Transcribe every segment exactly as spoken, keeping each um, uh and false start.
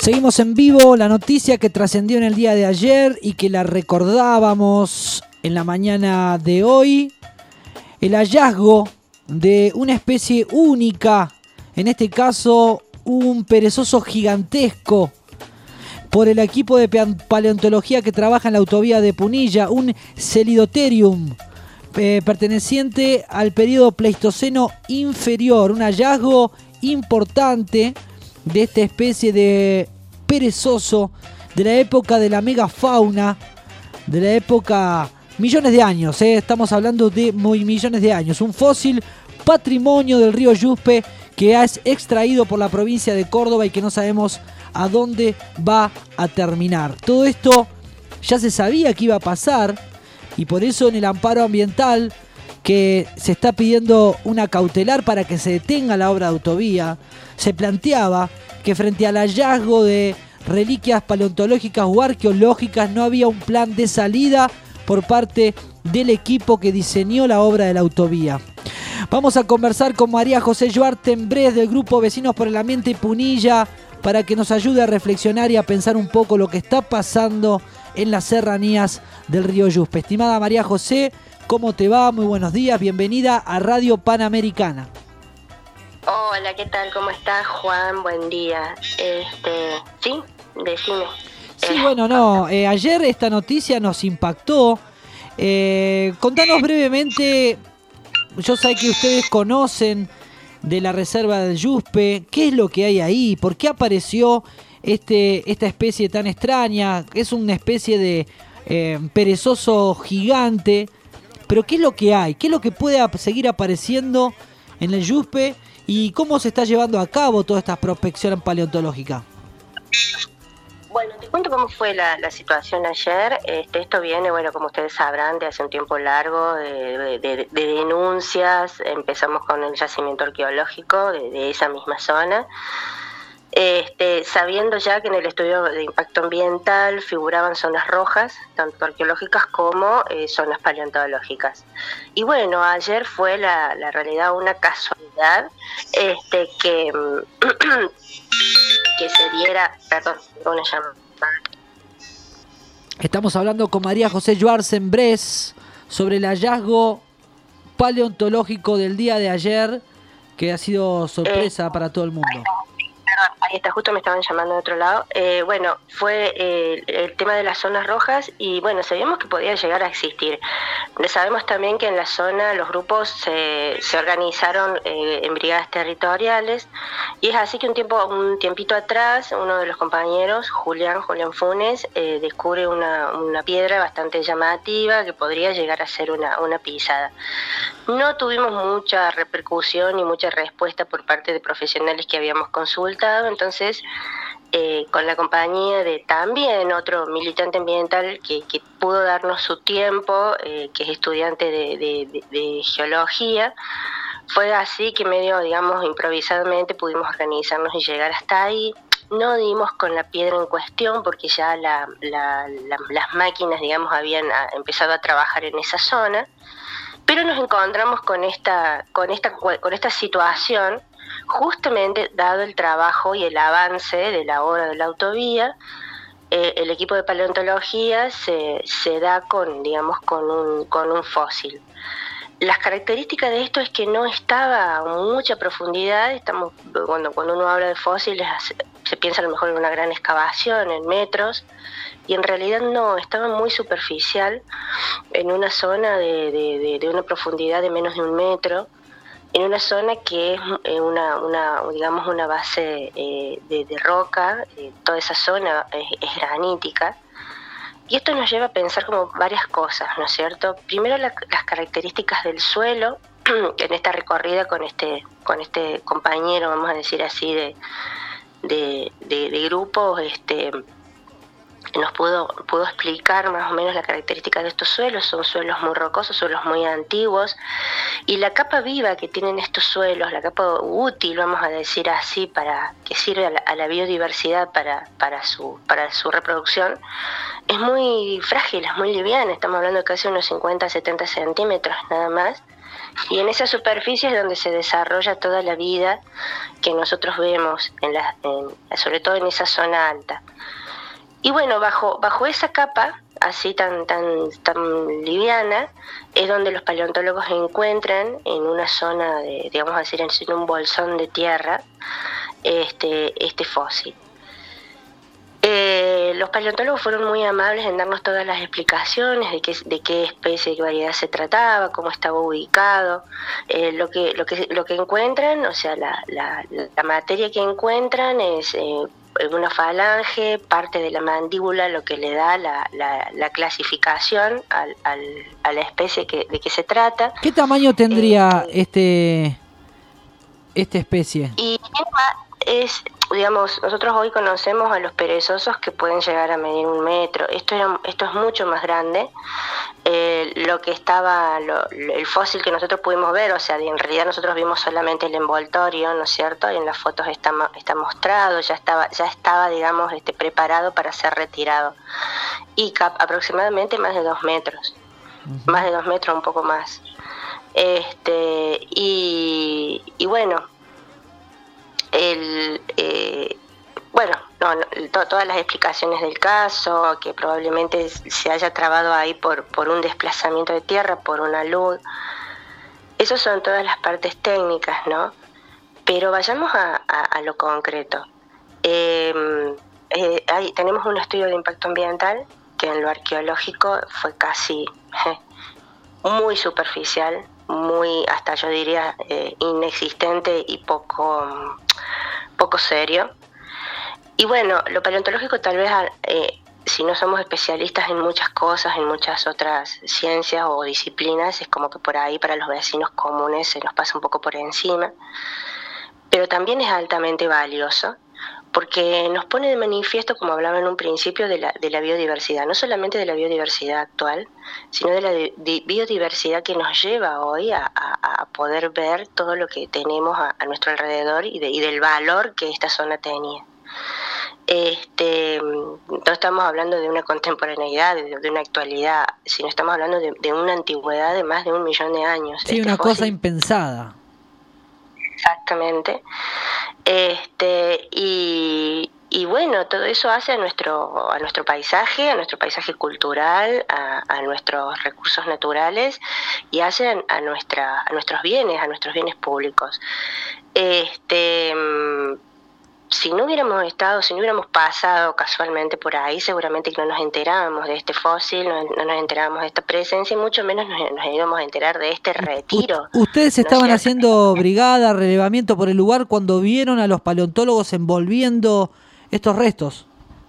Seguimos en vivo, la noticia que trascendió en el día de ayer y que la recordábamos en la mañana de hoy, el hallazgo de una especie única, en este caso un perezoso gigantesco, por el equipo de paleontología que trabaja en la autovía de Punilla, un Celidotherium, eh, perteneciente al periodo Pleistoceno inferior, un hallazgo importante de esta especie de perezoso de la época de la megafauna, de la época millones de años, ¿eh? Estamos hablando de muy millones de años, un fósil patrimonio del río Yuspe que es extraído por la provincia de Córdoba y que no sabemos a dónde va a terminar. Todo esto ya se sabía que iba a pasar y por eso en el amparo ambiental que se está pidiendo una cautelar para que se detenga la obra de autovía, se planteaba que frente al hallazgo de reliquias paleontológicas o arqueológicas no había un plan de salida por parte del equipo que diseñó la obra de la autovía. Vamos a conversar con María José Yuartembrés del grupo Vecinos por el Ambiente Punilla para que nos ayude a reflexionar y a pensar un poco lo que está pasando en las serranías del río Yuspe. Estimada María José, ¿cómo te va? Muy buenos días, bienvenida a Radio Panamericana. Hola, ¿qué tal? ¿Cómo estás, Juan? Buen día. Este, ¿sí? Decime. Sí, eh, bueno, no, eh, ayer esta noticia nos impactó. Eh, contanos brevemente, yo sé que ustedes conocen de la reserva del Yuspe, ¿qué es lo que hay ahí? ¿Por qué apareció este, esta especie tan extraña? Es una especie de eh, perezoso gigante, pero ¿qué es lo que hay? ¿Qué es lo que puede seguir apareciendo en el Yuspe? ¿Y cómo se está llevando a cabo toda esta prospección paleontológica? Bueno, te cuento cómo fue la, la situación ayer. Este, esto viene, bueno, como ustedes sabrán, de hace un tiempo largo, de, de, de denuncias. Empezamos con el yacimiento arqueológico de, de esa misma zona. Este, sabiendo ya que en el estudio de impacto ambiental figuraban zonas rojas, tanto arqueológicas como eh, zonas paleontológicas. Y bueno, ayer fue la, la realidad una casualidad este, que, que se diera, perdón, una llamada. Estamos hablando con María José Yuartembrés sobre el hallazgo paleontológico del día de ayer, que ha sido sorpresa eh, para todo el mundo. Ahí está, justo me estaban llamando de otro lado. Eh, bueno, fue eh, el tema de las zonas rojas y bueno, sabíamos que podía llegar a existir. Sabemos también que en la zona los grupos se, se organizaron eh, en brigadas territoriales y es así que un tiempo un tiempito atrás uno de los compañeros, Julián, Julián Funes, eh, descubre una, una piedra bastante llamativa que podría llegar a ser una, una pisada. No tuvimos mucha repercusión y mucha respuesta por parte de profesionales que habíamos consultado, entonces eh, con la compañía de también otro militante ambiental que, que pudo darnos su tiempo, eh, que es estudiante de, de, de, de geología, fue así que medio, digamos, improvisadamente pudimos organizarnos y llegar hasta ahí. No dimos con la piedra en cuestión porque ya la, la, la, las máquinas, digamos, habían empezado a trabajar en esa zona. Pero nos encontramos con esta, con esta, con esta situación, justamente dado el trabajo y el avance de la obra de la autovía, eh, el equipo de paleontología se, se da con, digamos, con un, con un fósil. Las características de esto es que no estaba a mucha profundidad. Estamos, cuando, cuando uno habla de fósiles se piensa a lo mejor en una gran excavación, en metros, y en realidad no, estaba muy superficial, en una zona de, de, de, de una profundidad de menos de un metro, en una zona que es una, una digamos, una base eh, de, de roca, eh, toda esa zona es, es granítica. Y esto nos lleva a pensar como varias cosas, ¿no es cierto? Primero la, las características del suelo, en esta recorrida con este, con este compañero, vamos a decir así, de, de, de, de grupo, este, nos pudo, pudo explicar más o menos la característica de estos suelos. Son suelos muy rocosos, suelos muy antiguos, y la capa viva que tienen estos suelos, la capa útil, vamos a decir así, para que sirve a la, a la biodiversidad para, para, su, para su reproducción, es muy frágil, es muy liviana. Estamos hablando de casi unos cincuenta a setenta centímetros nada más, Y en esa superficie es donde se desarrolla toda la vida que nosotros vemos, en la, en, sobre todo en esa zona alta. Y bueno, bajo, bajo esa capa, así tan, tan, tan liviana, es donde los paleontólogos encuentran en una zona, de, digamos decir, en un bolsón de tierra, este, este fósil. Eh, los paleontólogos fueron muy amables en darnos todas las explicaciones de qué, de qué especie, de variedad se trataba, cómo estaba ubicado, eh, lo que lo que lo que encuentran, o sea, la, la, la materia que encuentran es eh, una falange, parte de la mandíbula, lo que le da la, la, la clasificación al, al, a la especie que, de que se trata. ¿Qué tamaño tendría eh, este esta especie? Y es, digamos, nosotros hoy conocemos a los perezosos que pueden llegar a medir un metro. Esto es, esto es mucho más grande. Eh, lo que estaba, lo, el fósil que nosotros pudimos ver, o sea, en realidad nosotros vimos solamente el envoltorio, ¿no es cierto? Y en las fotos está, está mostrado, ya estaba, ya estaba, digamos, este, preparado para ser retirado. Y cap, aproximadamente más de dos metros, uh-huh. más de dos metros, un poco más. Este, y, y bueno, el, eh, bueno, no, no, to, todas las explicaciones del caso, que probablemente se haya trabado ahí por, por un desplazamiento de tierra, por una luz, eso son todas las partes técnicas, ¿no? Pero vayamos a, a, a lo concreto. Eh, eh, hay, tenemos un estudio de impacto ambiental que en lo arqueológico fue casi eh, muy superficial, muy, hasta yo diría, eh, inexistente y poco, poco serio. Y bueno, lo paleontológico tal vez, eh, si no somos especialistas en muchas cosas, en muchas otras ciencias o disciplinas, es como que por ahí para los vecinos comunes se nos pasa un poco por encima. Pero también es altamente valioso, porque nos pone de manifiesto, como hablaba en un principio, de la, de la biodiversidad, no solamente de la biodiversidad actual, sino de la de, de biodiversidad que nos lleva hoy a, a, a poder ver todo lo que tenemos a, a nuestro alrededor y, de, y del valor que esta zona tenía. Este, no estamos hablando de una contemporaneidad, de, de una actualidad, sino estamos hablando de, de una antigüedad de más de un millón de años. Sí, este una fósil, cosa impensada. Exactamente. Este, y, y bueno, todo eso hace a nuestro, a nuestro paisaje, a nuestro paisaje cultural, a, a nuestros recursos naturales y hace a, a, nuestra, a nuestros bienes, a nuestros bienes públicos. Este, si no hubiéramos estado, si no hubiéramos pasado casualmente por ahí, seguramente que no nos enterábamos de este fósil, no, no nos enterábamos de esta presencia y mucho menos nos, nos íbamos a enterar de este retiro. U- ¿Ustedes estaban ¿no haciendo brigada, relevamiento por el lugar cuando vieron a los paleontólogos envolviendo estos restos?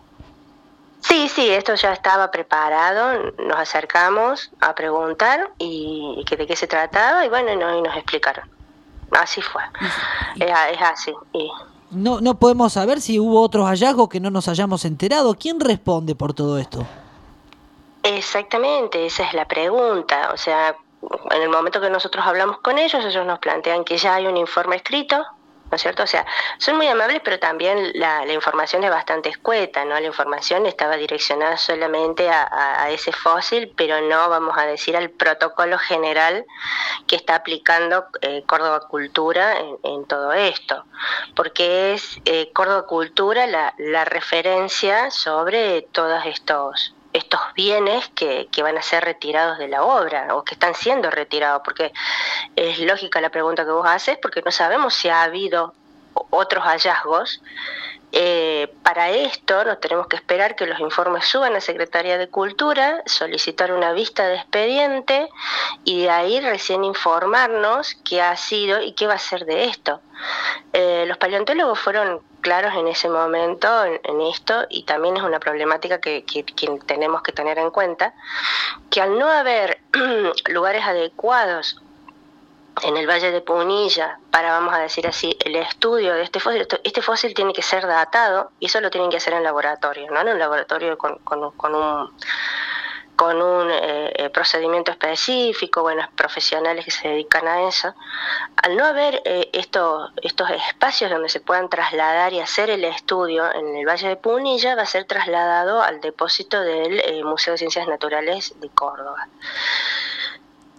Sí, sí, esto ya estaba preparado, nos acercamos a preguntar y, y que de qué se trataba y bueno, no, y nos explicaron. Así fue, y, es, es así. Y, No, no podemos saber si hubo otros hallazgos que no nos hayamos enterado. ¿Quién responde por todo esto? Exactamente, esa es la pregunta. O sea, en el momento que nosotros hablamos con ellos, ellos nos plantean que ya hay un informe escrito, ¿no es cierto? O sea, son muy amables, pero también la, la información es bastante escueta, ¿no? La información estaba direccionada solamente a, a, a ese fósil, pero no, vamos a decir, al protocolo general que está aplicando eh, Córdoba Cultura en, en todo esto, porque es eh, Córdoba Cultura la, la referencia sobre todos estos estos bienes que, que van a ser retirados de la obra o que están siendo retirados, porque es lógica la pregunta que vos haces, porque no sabemos si ha habido otros hallazgos. Eh, para esto nos tenemos que esperar que los informes suban a Secretaría de Cultura, solicitar una vista de expediente y de ahí recién informarnos qué ha sido y qué va a ser de esto. Eh, los paleontólogos fueron claros en ese momento en, en esto y también es una problemática que, que, que tenemos que tener en cuenta, que al no haber lugares adecuados en el Valle de Punilla para, vamos a decir así, el estudio de este fósil, este fósil tiene que ser datado y eso lo tienen que hacer en laboratorio, ¿no? En un laboratorio con, con, con un con un eh, procedimiento específico, buenos profesionales que se dedican a eso. Al no haber eh, estos, estos espacios donde se puedan trasladar y hacer el estudio en el Valle de Punilla, va a ser trasladado al depósito del eh, Museo de Ciencias Naturales de Córdoba.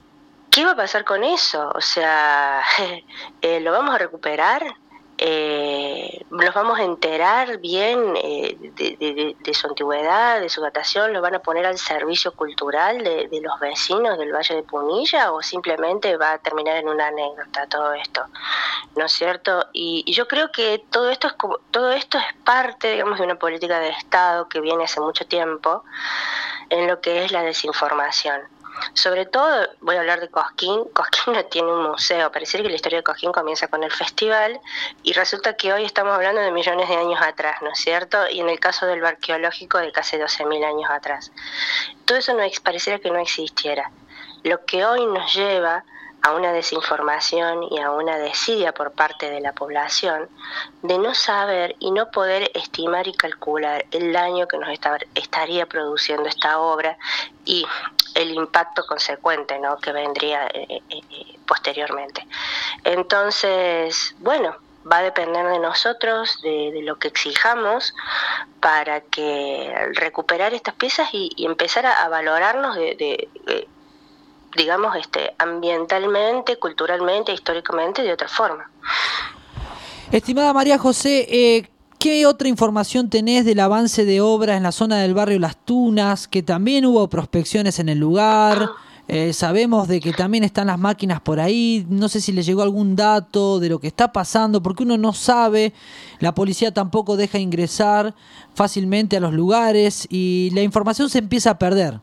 ¿qué va a pasar con eso? O sea, eh, ¿lo vamos a recuperar? Eh, ¿Nos vamos a enterar bien eh, de, de, de su antigüedad, de su datación? ¿Lo van a poner al servicio cultural de, de los vecinos del Valle de Punilla o simplemente va a terminar en una anécdota todo esto? ¿No es cierto? Y, y yo creo que todo esto es como, todo esto es parte, digamos, de una política de Estado que viene hace mucho tiempo en lo que es la desinformación. Sobre todo, voy a hablar de Cosquín. Cosquín no tiene un museo. Pareciera que la historia de Cosquín comienza con el festival y resulta que hoy estamos hablando de millones de años atrás, ¿no es cierto? Y en el caso del arqueológico, de casi doce mil años atrás. Todo eso no pareciera que no existiera. Lo que hoy nos lleva a una desinformación y a una desidia por parte de la población de no saber y no poder estimar y calcular el daño que nos está, estaría produciendo esta obra y el impacto consecuente, ¿no?, que vendría eh, eh, posteriormente. Entonces, bueno, va a depender de nosotros, de, de lo que exijamos para que recuperar estas piezas y, y empezar a, a valorarnos de, de, de digamos, este, ambientalmente, culturalmente, históricamente, de otra forma. Estimada María José, eh, ¿qué otra información tenés del avance de obras en la zona del barrio Las Tunas? Que también hubo prospecciones en el lugar, eh, sabemos de que también están las máquinas por ahí, no sé si le llegó algún dato de lo que está pasando, porque uno no sabe, la policía tampoco deja ingresar fácilmente a los lugares y la información se empieza a perder.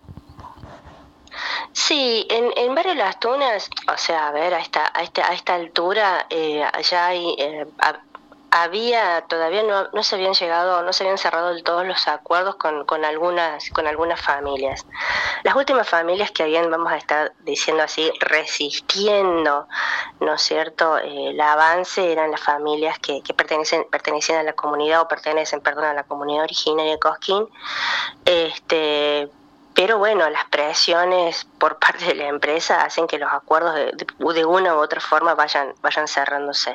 Sí, en, en Barrio Las Tunas, o sea, a ver, a esta, a esta, a esta altura, eh, allá hay, eh, a, había, todavía no, no se habían llegado, no se habían cerrado del todo los acuerdos con, con algunas, con algunas familias. Las últimas familias que habían, vamos a estar diciendo así, resistiendo, ¿no es cierto?, eh, el avance eran las familias que, que pertenecen, pertenecían a la comunidad o pertenecen, perdón, a la comunidad originaria de Cosquín, este. Pero bueno, las presiones por parte de la empresa hacen que los acuerdos de, de, de una u otra forma vayan, vayan cerrándose.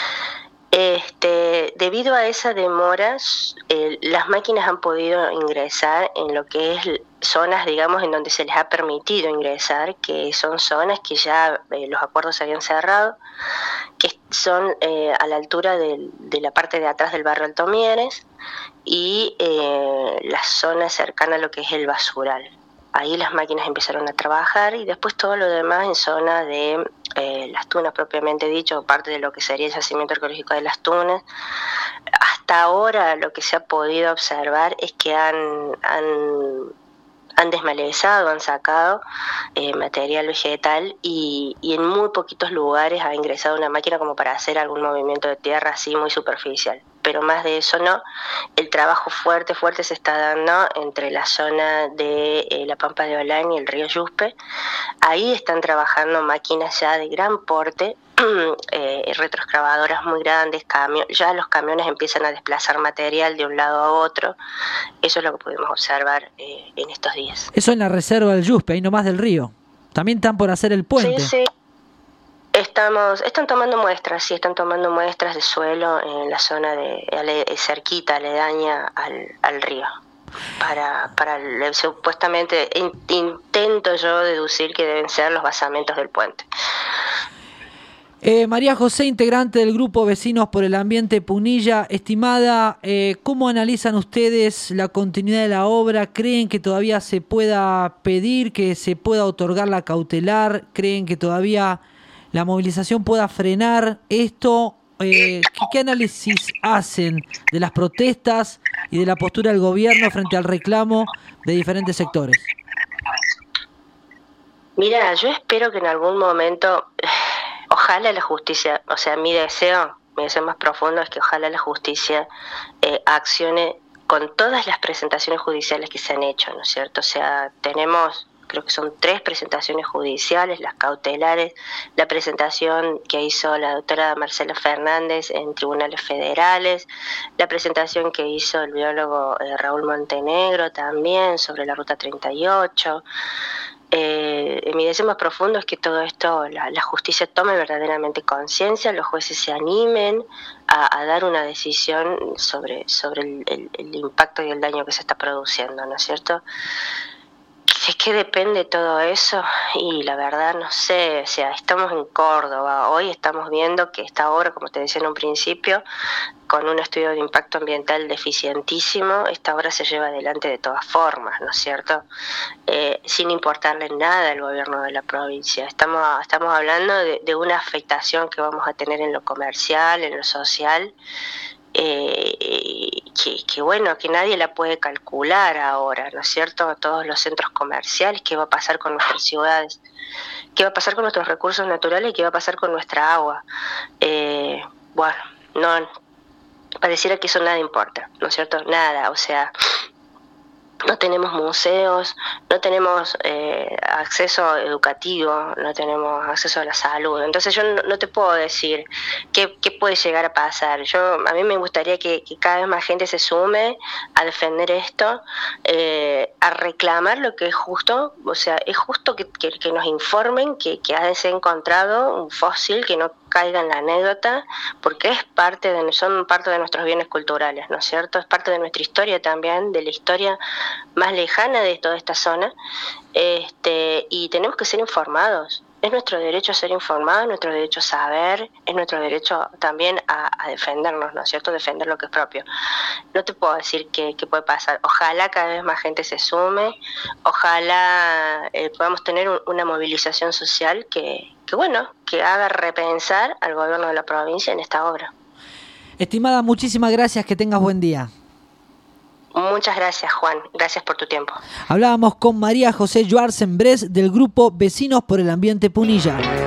Este, debido a esa demora, eh, las máquinas han podido ingresar en lo que es zonas, digamos, en donde se les ha permitido ingresar, que son zonas que ya eh, los acuerdos se habían cerrado, que son eh, a la altura de, de la parte de atrás del barrio Alto Mieres y eh, la zona cercana a lo que es el basural. Ahí las máquinas empezaron a trabajar y después todo lo demás en zona de eh, Las Tunas propiamente dicho, parte de lo que sería el yacimiento arqueológico de Las Tunas. Hasta ahora lo que se ha podido observar es que han, han, han desmalezado, han sacado eh, material vegetal y, y en muy poquitos lugares ha ingresado una máquina como para hacer algún movimiento de tierra así muy superficial. Pero más de eso no. El trabajo fuerte, fuerte se está dando entre la zona de eh, la Pampa de Olán y el río Yuspe. Ahí están trabajando máquinas ya de gran porte, eh, retroexcavadoras muy grandes, camión, ya los camiones empiezan a desplazar material de un lado a otro. Eso es lo que pudimos observar eh, en estos días. Eso en la reserva del Yuspe, ahí nomás del río. También están por hacer el puente. Sí, sí. Estamos, están tomando muestras, sí, están tomando muestras de suelo en la zona de ale, cerquita, aledaña al, al río. Para, para el, supuestamente in, intento yo deducir que deben ser los basamentos del puente. Eh, María José, integrante del grupo Vecinos por el Ambiente Punilla. Estimada, eh, ¿cómo analizan ustedes la continuidad de la obra? ¿Creen que todavía se pueda pedir, que se pueda otorgar la cautelar? ¿Creen que todavía la movilización pueda frenar esto? Eh, ¿qué, ¿Qué análisis hacen de las protestas y de la postura del gobierno frente al reclamo de diferentes sectores? Mira, yo espero que en algún momento, ojalá la justicia, o sea, mi deseo, mi deseo más profundo es que ojalá la justicia eh, accione con todas las presentaciones judiciales que se han hecho, ¿no es cierto? O sea, tenemos, creo que son tres presentaciones judiciales, las cautelares, la presentación que hizo la doctora Marcela Fernández en tribunales federales, la presentación que hizo el biólogo eh, Raúl Montenegro también sobre la Ruta treinta y ocho. Eh, mi deseo más profundo es que todo esto, la, la justicia tome verdaderamente conciencia, los jueces se animen a, a dar una decisión sobre, sobre el, el, el impacto y el daño que se está produciendo, ¿no es cierto? ¿De qué depende todo eso? Y la verdad no sé, o sea, estamos en Córdoba, hoy estamos viendo que esta obra, como te decía en un principio, con un estudio de impacto ambiental deficientísimo, esta obra se lleva adelante de todas formas, ¿no es cierto? Eh, sin importarle nada al gobierno de la provincia. Estamos, estamos hablando de, de una afectación que vamos a tener en lo comercial, en lo social, eh, que, que bueno, que nadie la puede calcular ahora, ¿no es cierto? Todos los centros comerciales, qué va a pasar con nuestras ciudades, qué va a pasar con nuestros recursos naturales y qué va a pasar con nuestra agua. Eh, bueno, no, pareciera que eso nada importa, ¿no es cierto? Nada, o sea, no tenemos museos, no tenemos eh, acceso educativo, no tenemos acceso a la salud. Entonces yo no, no te puedo decir qué, qué puede llegar a pasar. Yo, a mí me gustaría que, que cada vez más gente se sume a defender esto, eh, a reclamar lo que es justo. O sea, es justo que, que, que nos informen que, que ha se encontrado un fósil, que no caiga en la anécdota, porque es parte de, son parte de nuestros bienes culturales, ¿no es cierto? Es parte de nuestra historia también, de la historia más lejana de toda esta zona, este, y tenemos que ser informados. Es nuestro derecho a ser informados, nuestro derecho a saber, es nuestro derecho también a, a defendernos, ¿no es cierto? Defender lo que es propio. No te puedo decir qué, qué puede pasar. Ojalá cada vez más gente se sume, ojalá eh, podamos tener un, una movilización social que, que, bueno, que haga repensar al gobierno de la provincia en esta obra. Estimada, muchísimas gracias, que tengas buen día. Muchas gracias, Juan. Gracias por tu tiempo. Hablábamos con María José Joarsen Bres del grupo Vecinos por el Ambiente Punilla.